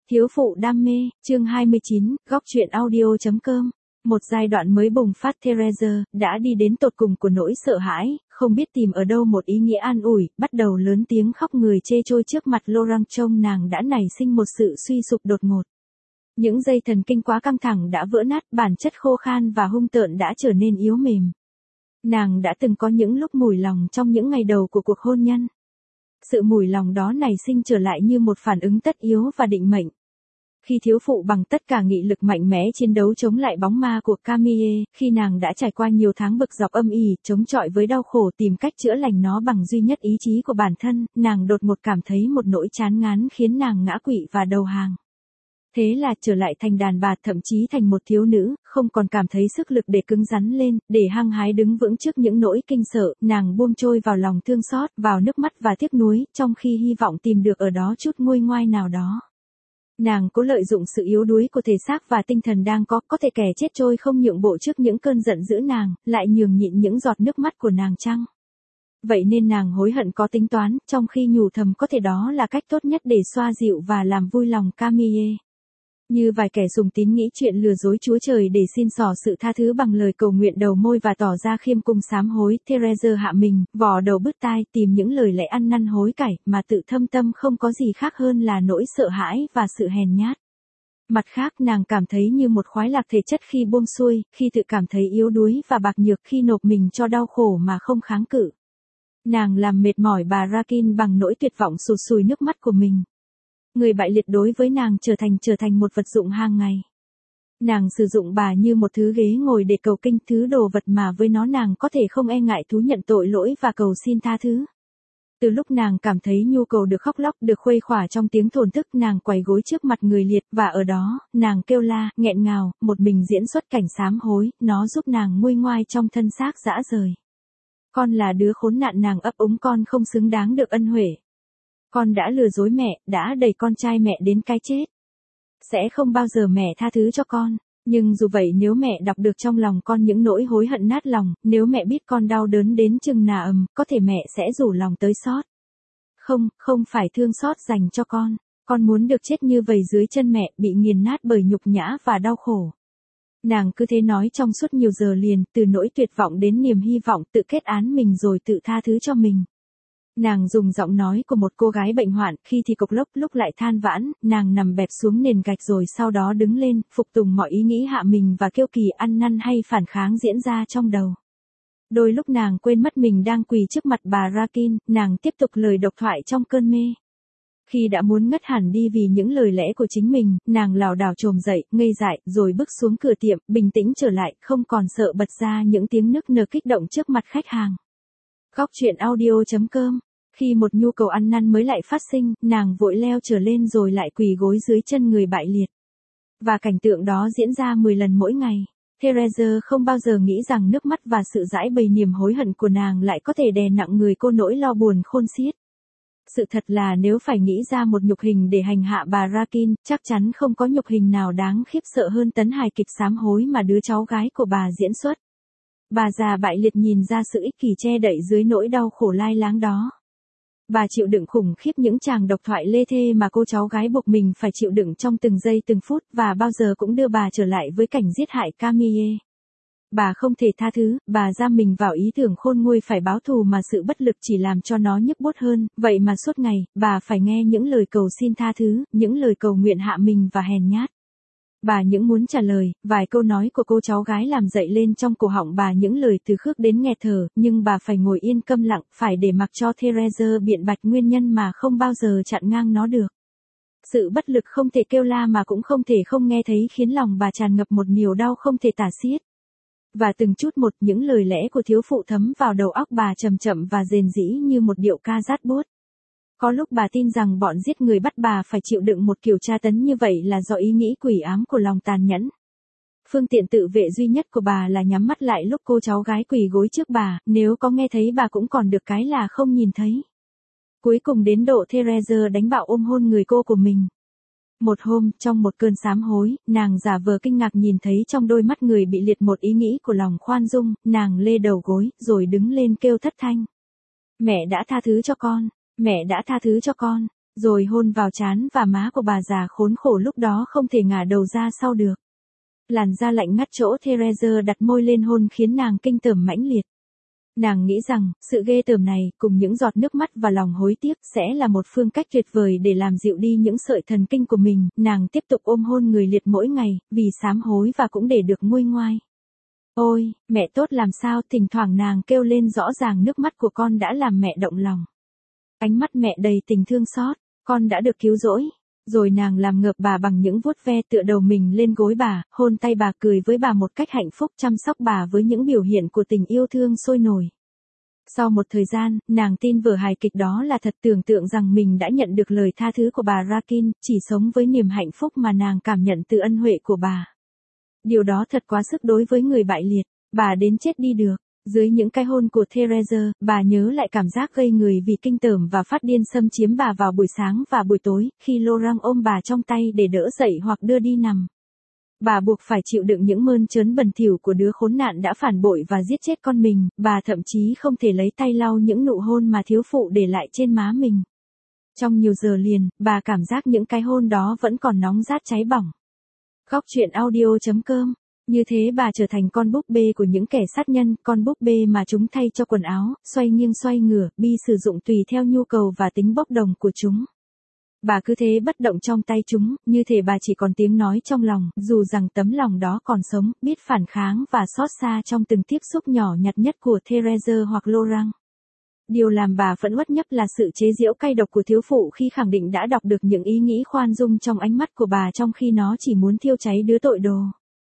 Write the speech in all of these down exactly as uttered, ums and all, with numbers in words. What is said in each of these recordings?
Thiếu phụ đam mê, chương hai mươi chín, góc truyện audio.com. Một giai đoạn mới bùng phát Therese, đã đi đến tột cùng của nỗi sợ hãi, không biết tìm ở đâu một ý nghĩa an ủi, bắt đầu lớn tiếng khóc người chê trôi trước mặt Laurent trông nàng đã nảy sinh một sự suy sụp đột ngột. Những dây thần kinh quá căng thẳng đã vỡ nát, bản chất khô khan và hung tợn đã trở nên yếu mềm. Nàng đã từng có những lúc mùi lòng trong những ngày đầu của cuộc hôn nhân. Sự mùi lòng đó nảy sinh trở lại như một phản ứng tất yếu và định mệnh. Khi thiếu phụ bằng tất cả nghị lực mạnh mẽ chiến đấu chống lại bóng ma của Camille, khi nàng đã trải qua nhiều tháng bực dọc âm ỉ, chống chọi với đau khổ tìm cách chữa lành nó bằng duy nhất ý chí của bản thân, nàng đột ngột cảm thấy một nỗi chán ngán khiến nàng ngã quỵ và đầu hàng. Thế là trở lại thành đàn bà, thậm chí thành một thiếu nữ, không còn cảm thấy sức lực để cứng rắn lên, để hăng hái đứng vững trước những nỗi kinh sợ, nàng buông trôi vào lòng thương xót, vào nước mắt và tiếc nuối, trong khi hy vọng tìm được ở đó chút nguôi ngoai nào đó. Nàng cố lợi dụng sự yếu đuối của thể xác và tinh thần đang có, có thể kẻ chết trôi không nhượng bộ trước những cơn giận dữ nàng, lại nhường nhịn những giọt nước mắt của nàng chăng? Vậy nên nàng hối hận có tính toán, trong khi nhủ thầm có thể đó là cách tốt nhất để xoa dịu và làm vui lòng Camille. Như vài kẻ dùng tín nghĩ chuyện lừa dối Chúa Trời để xin xỏ sự tha thứ bằng lời cầu nguyện đầu môi và tỏ ra khiêm cung sám hối, Therese hạ mình, vò đầu bứt tai, tìm những lời lẽ ăn năn hối cải, mà tự thâm tâm không có gì khác hơn là nỗi sợ hãi và sự hèn nhát. Mặt khác, nàng cảm thấy như một khoái lạc thể chất khi buông xuôi, khi tự cảm thấy yếu đuối và bạc nhược, khi nộp mình cho đau khổ mà không kháng cự. Nàng làm mệt mỏi bà Rakin bằng nỗi tuyệt vọng sụt sùi nước mắt của mình. Người bại liệt đối với nàng trở thành trở thành một vật dụng hàng ngày. Nàng sử dụng bà như một thứ ghế ngồi để cầu kinh, thứ đồ vật mà với nó nàng có thể không e ngại thú nhận tội lỗi và cầu xin tha thứ. Từ lúc nàng cảm thấy nhu cầu được khóc lóc, được khuây khỏa trong tiếng thổn thức, nàng quỳ gối trước mặt người liệt, và ở đó, nàng kêu la, nghẹn ngào, một mình diễn xuất cảnh sám hối, nó giúp nàng nguôi ngoai trong thân xác rã rời. Con là đứa khốn nạn, nàng ấp úng, con không xứng đáng được ân huệ. Con đã lừa dối mẹ, đã đẩy con trai mẹ đến cái chết. Sẽ không bao giờ mẹ tha thứ cho con. Nhưng dù vậy, nếu mẹ đọc được trong lòng con những nỗi hối hận nát lòng, nếu mẹ biết con đau đớn đến chừng nà ầm, có thể mẹ sẽ rủ lòng tới xót. Không, không phải thương xót dành cho con. Con muốn được chết như vầy dưới chân mẹ, bị nghiền nát bởi nhục nhã và đau khổ. Nàng cứ thế nói trong suốt nhiều giờ liền, từ nỗi tuyệt vọng đến niềm hy vọng, tự kết án mình rồi tự tha thứ cho mình. Nàng dùng giọng nói của một cô gái bệnh hoạn, khi thì cộc lốc, lúc lại than vãn, nàng nằm bẹp xuống nền gạch rồi sau đó đứng lên, phục tùng mọi ý nghĩ hạ mình và kiêu kỳ, ăn năn hay phản kháng diễn ra trong đầu. Đôi lúc nàng quên mất mình đang quỳ trước mặt bà Rakin, nàng tiếp tục lời độc thoại trong cơn mê. Khi đã muốn ngất hẳn đi vì những lời lẽ của chính mình, nàng lảo đảo chồm dậy, ngây dại, rồi bước xuống cửa tiệm, bình tĩnh trở lại, không còn sợ bật ra những tiếng nức nở kích động trước mặt khách hàng. Góc truyện audio.com. Khi một nhu cầu ăn năn mới lại phát sinh, nàng vội leo trở lên rồi lại quỳ gối dưới chân người bại liệt. Và cảnh tượng đó diễn ra mười lần mỗi ngày. Therese không bao giờ nghĩ rằng nước mắt và sự giãi bày niềm hối hận của nàng lại có thể đè nặng người cô nỗi lo buồn khôn xiết. Sự thật là nếu phải nghĩ ra một nhục hình để hành hạ bà Rakin, chắc chắn không có nhục hình nào đáng khiếp sợ hơn tấn hài kịch sám hối mà đứa cháu gái của bà diễn xuất. Bà già bại liệt nhìn ra sự ích kỷ che đậy dưới nỗi đau khổ lai láng đó. Bà chịu đựng khủng khiếp những tràng độc thoại lê thê mà cô cháu gái buộc mình phải chịu đựng trong từng giây từng phút, và bao giờ cũng đưa bà trở lại với cảnh giết hại Camille. Bà không thể tha thứ, bà giam mình vào ý tưởng khôn nguôi phải báo thù mà sự bất lực chỉ làm cho nó nhức buốt hơn, vậy mà suốt ngày, bà phải nghe những lời cầu xin tha thứ, những lời cầu nguyện hạ mình và hèn nhát. Bà những muốn trả lời, vài câu nói của cô cháu gái làm dậy lên trong cổ họng bà những lời từ khước đến nghẹt thở, nhưng bà phải ngồi yên câm lặng, phải để mặc cho Therese biện bạch nguyên nhân mà không bao giờ chặn ngang nó được. Sự bất lực không thể kêu la mà cũng không thể không nghe thấy khiến lòng bà tràn ngập một niềm đau không thể tả xiết. Và từng chút một những lời lẽ của thiếu phụ thấm vào đầu óc bà chậm chậm và rền rĩ như một điệu ca rát buốt. Có lúc bà tin rằng bọn giết người bắt bà phải chịu đựng một kiểu tra tấn như vậy là do ý nghĩ quỷ ám của lòng tàn nhẫn. Phương tiện tự vệ duy nhất của bà là nhắm mắt lại lúc cô cháu gái quỳ gối trước bà, nếu có nghe thấy bà cũng còn được cái là không nhìn thấy. Cuối cùng đến độ Therese đánh bạo ôm hôn người cô của mình. Một hôm, trong một cơn sám hối, nàng giả vờ kinh ngạc nhìn thấy trong đôi mắt người bị liệt một ý nghĩ của lòng khoan dung, nàng lê đầu gối, rồi đứng lên kêu thất thanh. Mẹ đã tha thứ cho con. Mẹ đã tha thứ cho con. Rồi hôn vào trán và má của bà già khốn khổ lúc đó không thể ngả đầu ra sau được. Làn da lạnh ngắt chỗ Therese đặt môi lên hôn khiến nàng kinh tởm mãnh liệt. Nàng nghĩ rằng, sự ghê tởm này, cùng những giọt nước mắt và lòng hối tiếc sẽ là một phương cách tuyệt vời để làm dịu đi những sợi thần kinh của mình. Nàng tiếp tục ôm hôn người liệt mỗi ngày, vì sám hối và cũng để được nguôi ngoai. Ôi, mẹ tốt làm sao, thỉnh thoảng nàng kêu lên rõ ràng nước mắt của con đã làm mẹ động lòng. Ánh mắt mẹ đầy tình thương xót, con đã được cứu rỗi. Rồi nàng làm ngợp bà bằng những vuốt ve tựa đầu mình lên gối bà, hôn tay bà, cười với bà một cách hạnh phúc, chăm sóc bà với những biểu hiện của tình yêu thương sôi nổi. Sau một thời gian, nàng tin vở hài kịch đó là thật, tưởng tượng rằng mình đã nhận được lời tha thứ của bà Rakin, chỉ sống với niềm hạnh phúc mà nàng cảm nhận từ ân huệ của bà. Điều đó thật quá sức đối với người bại liệt, bà đến chết đi được. Dưới những cái hôn của Therese, bà nhớ lại cảm giác gây người vì kinh tởm và phát điên xâm chiếm bà vào buổi sáng và buổi tối, khi Laurent ôm bà trong tay để đỡ dậy hoặc đưa đi nằm. Bà buộc phải chịu đựng những mơn trớn bẩn thỉu của đứa khốn nạn đã phản bội và giết chết con mình, bà thậm chí không thể lấy tay lau những nụ hôn mà thiếu phụ để lại trên má mình. Trong nhiều giờ liền, bà cảm giác những cái hôn đó vẫn còn nóng rát cháy bỏng. Góc truyện audio chấm com. Như thế bà trở thành con búp bê của những kẻ sát nhân, con búp bê mà chúng thay cho quần áo, xoay nghiêng xoay ngửa, bi sử dụng tùy theo nhu cầu và tính bốc đồng của chúng. Bà cứ thế bất động trong tay chúng, như thể bà chỉ còn tiếng nói trong lòng, dù rằng tấm lòng đó còn sống, biết phản kháng và xót xa trong từng tiếp xúc nhỏ nhặt nhất của Therese hoặc Laurent. Điều làm bà phẫn uất nhất là sự chế giễu cay độc của thiếu phụ khi khẳng định đã đọc được những ý nghĩ khoan dung trong ánh mắt của bà trong khi nó chỉ muốn thiêu cháy đứa tội đồ.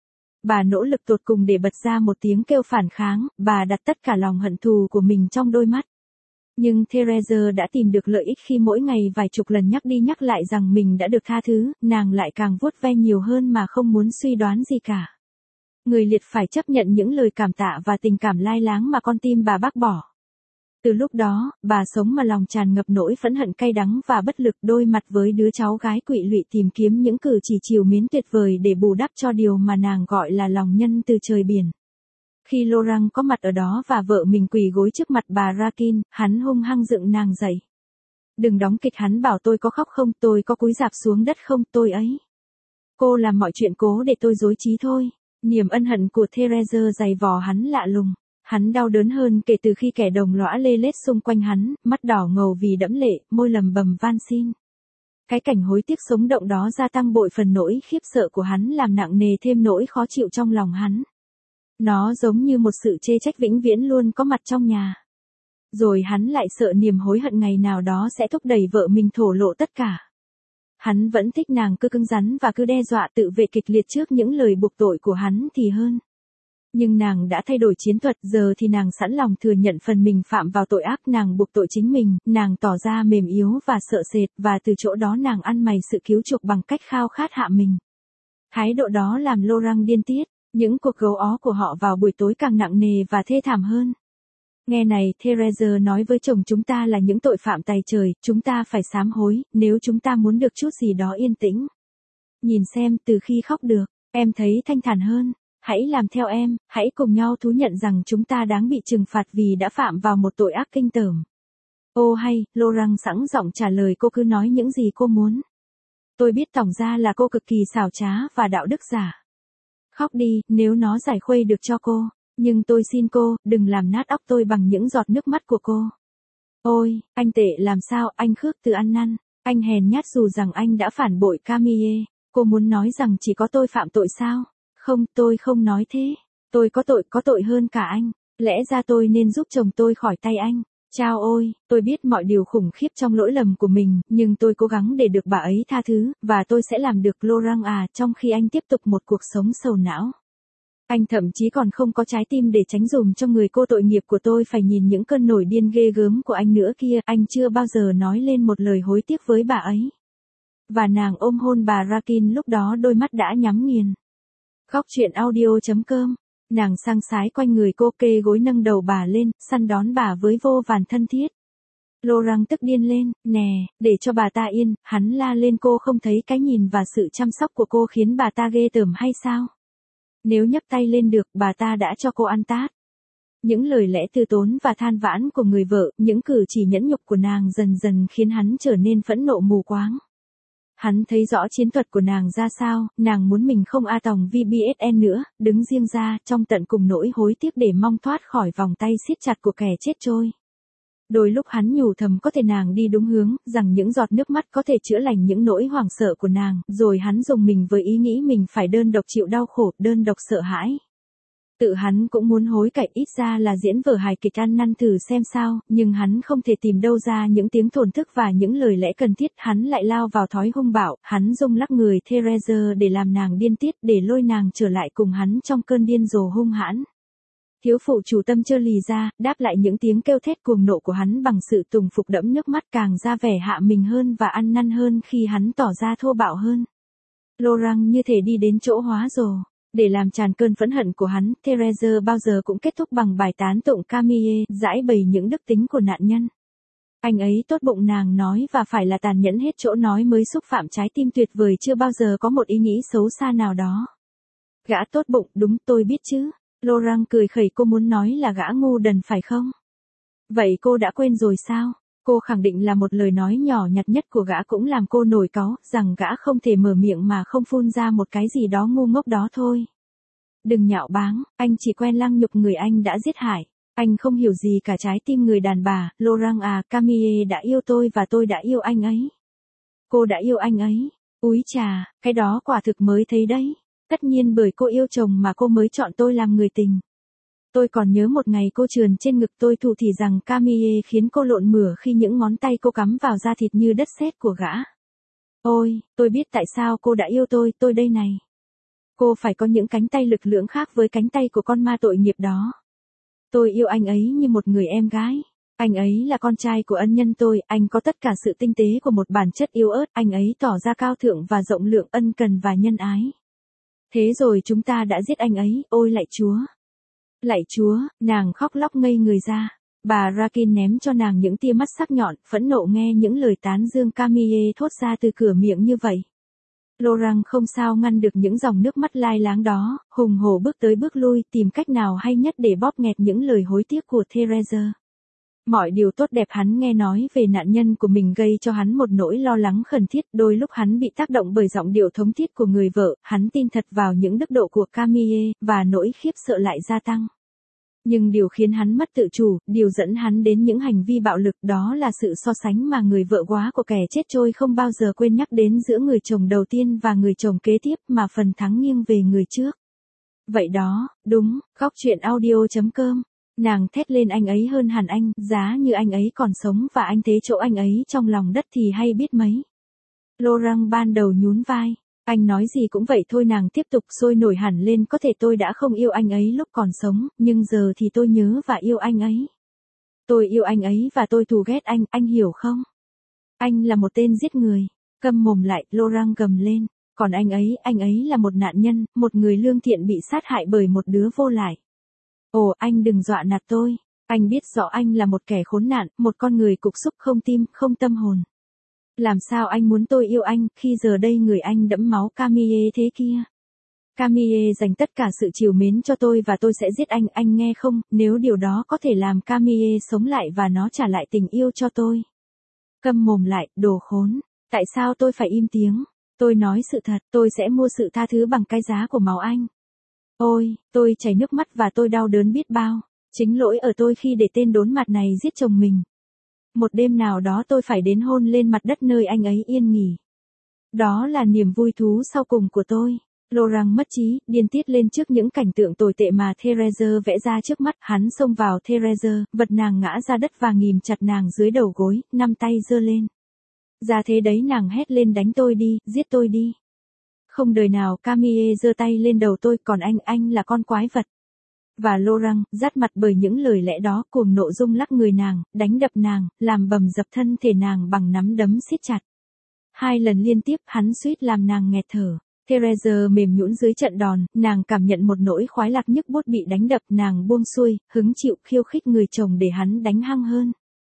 Bà nỗ lực tột cùng để bật ra một tiếng kêu phản kháng, bà đặt tất cả lòng hận thù của mình trong đôi mắt. Nhưng Therese đã tìm được lợi ích khi mỗi ngày vài chục lần nhắc đi nhắc lại rằng mình đã được tha thứ, nàng lại càng vuốt ve nhiều hơn mà không muốn suy đoán gì cả. Người liệt phải chấp nhận những lời cảm tạ và tình cảm lai láng mà con tim bà bác bỏ. Từ lúc đó, bà sống mà lòng tràn ngập nỗi phẫn hận cay đắng và bất lực, đôi mặt với đứa cháu gái quỵ lụy tìm kiếm những cử chỉ trìu mến tuyệt vời để bù đắp cho điều mà nàng gọi là lòng nhân từ trời biển. Khi Laurent có mặt ở đó và vợ mình quỳ gối trước mặt bà Rakin, hắn hung hăng dựng nàng dậy. Đừng đóng kịch, hắn bảo, tôi có khóc không, tôi có cúi rạp xuống đất không, tôi ấy. Cô làm mọi chuyện cố để tôi dối trí thôi. Niềm ân hận của Therese dày vò hắn lạ lùng. Hắn đau đớn hơn kể từ khi kẻ đồng lõa lê lết xung quanh hắn, mắt đỏ ngầu vì đẫm lệ, môi lầm bầm van xin. Cái cảnh hối tiếc sống động đó gia tăng bội phần nỗi khiếp sợ của hắn, làm nặng nề thêm nỗi khó chịu trong lòng hắn. Nó giống như một sự chê trách vĩnh viễn luôn có mặt trong nhà. Rồi hắn lại sợ niềm hối hận ngày nào đó sẽ thúc đẩy vợ mình thổ lộ tất cả. Hắn vẫn thích nàng cứ cứng rắn và cứ đe dọa tự vệ kịch liệt trước những lời buộc tội của hắn thì hơn. Nhưng nàng đã thay đổi chiến thuật, giờ thì nàng sẵn lòng thừa nhận phần mình phạm vào tội ác, nàng buộc tội chính mình, nàng tỏ ra mềm yếu và sợ sệt, và từ chỗ đó nàng ăn mày sự cứu chuộc bằng cách khao khát hạ mình. Thái độ đó làm Laurent điên tiết, những cuộc gấu ó của họ vào buổi tối càng nặng nề và thê thảm hơn. Nghe này, Therese nói với chồng, chúng ta là những tội phạm tày trời, chúng ta phải sám hối, nếu chúng ta muốn được chút gì đó yên tĩnh. Nhìn xem, từ khi khóc được, em thấy thanh thản hơn. Hãy làm theo em, hãy cùng nhau thú nhận rằng chúng ta đáng bị trừng phạt vì đã phạm vào một tội ác kinh tởm. Ô hay, Laurent sẵn giọng trả lời, cô cứ nói những gì cô muốn. Tôi biết tỏng ra là cô cực kỳ xảo trá và đạo đức giả. Khóc đi, nếu nó giải khuây được cho cô. Nhưng tôi xin cô, đừng làm nát óc tôi bằng những giọt nước mắt của cô. Ôi, anh tệ làm sao, anh khước từ ăn năn. Anh hèn nhát dù rằng anh đã phản bội Camille. Cô muốn nói rằng chỉ có tôi phạm tội sao? Không, tôi không nói thế. Tôi có tội, có tội hơn cả anh. Lẽ ra tôi nên giúp chồng tôi khỏi tay anh. Chao ôi, tôi biết mọi điều khủng khiếp trong lỗi lầm của mình, nhưng tôi cố gắng để được bà ấy tha thứ, và tôi sẽ làm được, Laurent à, trong khi anh tiếp tục một cuộc sống sầu não. Anh thậm chí còn không có trái tim để tránh dùm cho người cô tội nghiệp của tôi phải nhìn những cơn nổi điên ghê gớm của anh nữa kia. Anh chưa bao giờ nói lên một lời hối tiếc với bà ấy. Và nàng ôm hôn bà Rakin, lúc đó đôi mắt đã nhắm nghiền. Góc truyện audio chấm com. Nàng sang sái quanh người cô, kê gối nâng đầu bà lên, săn đón bà với vô vàn thân thiết. Laurent tức điên lên, nè, để cho bà ta yên, hắn la lên, cô không thấy cái nhìn và sự chăm sóc của cô khiến bà ta ghê tởm hay sao? Nếu nhấc tay lên được, bà ta đã cho cô ăn tát. Những lời lẽ từ tốn và than vãn của người vợ, những cử chỉ nhẫn nhục của nàng dần dần khiến hắn trở nên phẫn nộ mù quáng. Hắn thấy rõ chiến thuật của nàng ra sao, nàng muốn mình không a tòng vê bê ét en nữa, đứng riêng ra, trong tận cùng nỗi hối tiếc để mong thoát khỏi vòng tay siết chặt của kẻ chết trôi. Đôi lúc hắn nhủ thầm có thể nàng đi đúng hướng, rằng những giọt nước mắt có thể chữa lành những nỗi hoảng sợ của nàng, rồi hắn dùng mình với ý nghĩ mình phải đơn độc chịu đau khổ, đơn độc sợ hãi. Tự hắn cũng muốn hối cải, ít ra là diễn vở hài kịch ăn năn thử xem sao, nhưng hắn không thể tìm đâu ra những tiếng thổn thức và những lời lẽ cần thiết, hắn lại lao vào thói hung bạo, hắn rung lắc người Therese để làm nàng điên tiết, để lôi nàng trở lại cùng hắn trong cơn điên rồ hung hãn. Thiếu phụ chủ tâm chơ lì ra, đáp lại những tiếng kêu thét cuồng nộ của hắn bằng sự tùng phục đẫm nước mắt, càng ra vẻ hạ mình hơn và ăn năn hơn khi hắn tỏ ra thô bạo hơn. Laurent như thể đi đến chỗ hóa rồ. Để làm tràn cơn phẫn hận của hắn, Therese bao giờ cũng kết thúc bằng bài tán tụng Camille, giải bày những đức tính của nạn nhân. Anh ấy tốt bụng nàng nói và phải là tàn nhẫn hết chỗ nói mới xúc phạm trái tim tuyệt vời chưa bao giờ có một ý nghĩ xấu xa nào đó. Gã tốt bụng, đúng tôi biết chứ. Laurent cười khẩy, cô muốn nói là gã ngu đần phải không? Vậy cô đã quên rồi sao? Cô khẳng định là một lời nói nhỏ nhặt nhất của gã cũng làm cô nổi cáu, rằng gã không thể mở miệng mà không phun ra một cái gì đó ngu ngốc đó thôi. Đừng nhạo báng, anh chỉ quen lăng nhục người anh đã giết hại. Anh không hiểu gì cả trái tim người đàn bà, Laurent à, Camille đã yêu tôi và tôi đã yêu anh ấy. Cô đã yêu anh ấy. Úi chà, cái đó quả thực mới thấy đấy. Tất nhiên bởi cô yêu chồng mà cô mới chọn tôi làm người tình. Tôi còn nhớ một ngày cô trườn trên ngực tôi thủ thỉ rằng Camille khiến cô lộn mửa khi những ngón tay cô cắm vào da thịt như đất sét của gã. Ôi, tôi biết tại sao cô đã yêu tôi, tôi đây này. Cô phải có những cánh tay lực lưỡng khác với cánh tay của con ma tội nghiệp đó. Tôi yêu anh ấy như một người em gái. Anh ấy là con trai của ân nhân tôi, anh có tất cả sự tinh tế của một bản chất yếu ớt, anh ấy tỏ ra cao thượng và rộng lượng, ân cần và nhân ái. Thế rồi chúng ta đã giết anh ấy, ôi lạy Chúa. Lạy Chúa, nàng khóc lóc ngây người ra. Bà Rakin ném cho nàng những tia mắt sắc nhọn, phẫn nộ nghe những lời tán dương Camille thốt ra từ cửa miệng như vậy. Laurent không sao ngăn được những dòng nước mắt lai láng đó, hùng hổ bước tới bước lui, tìm cách nào hay nhất để bóp nghẹt những lời hối tiếc của Therese. Mọi điều tốt đẹp hắn nghe nói về nạn nhân của mình gây cho hắn một nỗi lo lắng khẩn thiết, đôi lúc hắn bị tác động bởi giọng điệu thống thiết của người vợ, hắn tin thật vào những đức độ của Camille, và nỗi khiếp sợ lại gia tăng. Nhưng điều khiến hắn mất tự chủ, điều dẫn hắn đến những hành vi bạo lực đó là sự so sánh mà người vợ quá của kẻ chết trôi không bao giờ quên nhắc đến giữa người chồng đầu tiên và người chồng kế tiếp, mà phần thắng nghiêng về người trước. Vậy đó, đúng, góc chuyện audio chấm com. Nàng thét lên, anh ấy hơn hẳn anh, giá như anh ấy còn sống và anh thế chỗ anh ấy trong lòng đất thì hay biết mấy. Laurent ban đầu nhún vai. Anh nói gì cũng vậy thôi, nàng tiếp tục sôi nổi hẳn lên, có thể tôi đã không yêu anh ấy lúc còn sống, nhưng giờ thì tôi nhớ và yêu anh ấy. Tôi yêu anh ấy và tôi thù ghét anh, anh hiểu không? Anh là một tên giết người. Câm mồm lại, Laurent gầm lên. Còn anh ấy, anh ấy là một nạn nhân, một người lương thiện bị sát hại bởi một đứa vô lại. Ồ, anh đừng dọa nạt tôi. Anh biết rõ anh là một kẻ khốn nạn, một con người cục súc không tim, không tâm hồn. Làm sao anh muốn tôi yêu anh, khi giờ đây người anh đẫm máu Camille thế kia? Camille dành tất cả sự trìu mến cho tôi và tôi sẽ giết anh, anh nghe không, nếu điều đó có thể làm Camille sống lại và nó trả lại tình yêu cho tôi. Câm mồm lại, đồ khốn. Tại sao tôi phải im tiếng? Tôi nói sự thật, tôi sẽ mua sự tha thứ bằng cái giá của máu anh. Ôi, tôi chảy nước mắt và tôi đau đớn biết bao. Chính lỗi ở tôi khi để tên đốn mặt này giết chồng mình. Một đêm nào đó tôi phải đến hôn lên mặt đất nơi anh ấy yên nghỉ. Đó là niềm vui thú sau cùng của tôi. Laurent mất trí, điên tiết lên trước những cảnh tượng tồi tệ mà Therese vẽ ra trước mắt. Hắn xông vào Therese, vật nàng ngã ra đất và ghìm chặt nàng dưới đầu gối, năm tay giơ lên. Ra thế đấy, nàng hét lên, đánh tôi đi, giết tôi đi. Không đời nào Camille giơ tay lên đầu tôi, còn anh, anh là con quái vật. Và Laurent, dắt mặt bởi những lời lẽ đó, cuồng nộ rung lắc người nàng, đánh đập nàng, làm bầm dập thân thể nàng bằng nắm đấm siết chặt. Hai lần liên tiếp, hắn suýt làm nàng nghẹt thở. Therese mềm nhũn dưới trận đòn, nàng cảm nhận một nỗi khoái lạc nhức buốt bị đánh đập, nàng buông xuôi, hứng chịu khiêu khích người chồng để hắn đánh hăng hơn.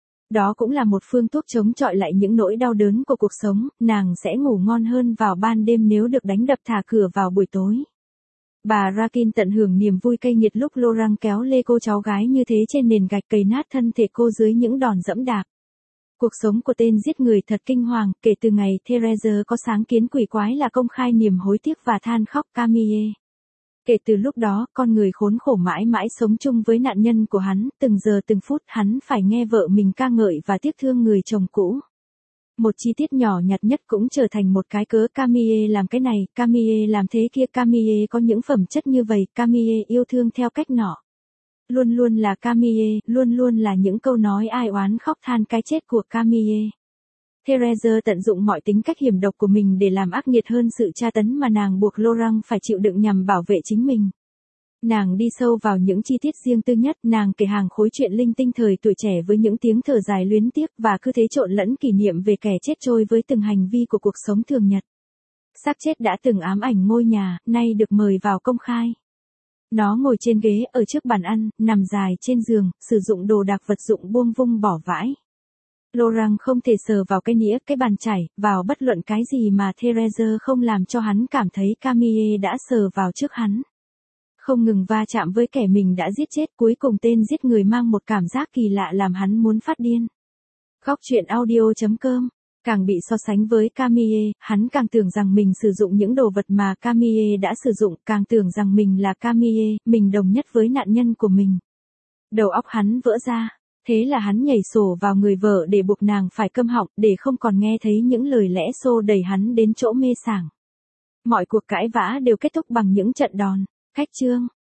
Đó cũng là một phương thuốc chống chọi lại những nỗi đau đớn của cuộc sống, nàng sẽ ngủ ngon hơn vào ban đêm nếu được đánh đập thả cửa vào buổi tối. Bà Rakin tận hưởng niềm vui cay nghiệt lúc Laurent kéo lê cô cháu gái như thế trên nền gạch cầy nát thân thể cô dưới những đòn dẫm đạp. Cuộc sống của tên giết người thật kinh hoàng, kể từ ngày Therese có sáng kiến quỷ quái là công khai niềm hối tiếc và than khóc Camille. Kể từ lúc đó, con người khốn khổ mãi mãi sống chung với nạn nhân của hắn, từng giờ từng phút hắn phải nghe vợ mình ca ngợi và tiếc thương người chồng cũ. Một chi tiết nhỏ nhặt nhất cũng trở thành một cái cớ Camille làm cái này, Camille làm thế kia, Camille có những phẩm chất như vậy, Camille yêu thương theo cách nọ. Luôn luôn là Camille, luôn luôn là những câu nói ai oán khóc than cái chết của Camille. Therese tận dụng mọi tính cách hiểm độc của mình để làm ác nghiệt hơn sự tra tấn mà nàng buộc Laurent phải chịu đựng nhằm bảo vệ chính mình. Nàng đi sâu vào những chi tiết riêng tư nhất, nàng kể hàng khối chuyện linh tinh thời tuổi trẻ với những tiếng thở dài luyến tiếc và cứ thế trộn lẫn kỷ niệm về kẻ chết trôi với từng hành vi của cuộc sống thường nhật. Xác chết đã từng ám ảnh ngôi nhà, nay được mời vào công khai. Nó ngồi trên ghế ở trước bàn ăn, nằm dài trên giường, sử dụng đồ đạc vật dụng buông vung bỏ vãi. Laurent không thể sờ vào cái nĩa, cái bàn chải, vào bất luận cái gì mà Therese không làm cho hắn cảm thấy Camille đã sờ vào trước hắn. Không ngừng va chạm với kẻ mình đã giết chết, cuối cùng tên giết người mang một cảm giác kỳ lạ làm hắn muốn phát điên. Góc truyện audio chấm com. Càng bị so sánh với Camille, hắn càng tưởng rằng mình sử dụng những đồ vật mà Camille đã sử dụng, càng tưởng rằng mình là Camille, mình đồng nhất với nạn nhân của mình. Đầu óc hắn vỡ ra. Thế là hắn nhảy sổ vào người vợ để buộc nàng phải câm họng, để không còn nghe thấy những lời lẽ xô đẩy hắn đến chỗ mê sảng. Mọi cuộc cãi vã đều kết thúc bằng những trận đòn. Cách chương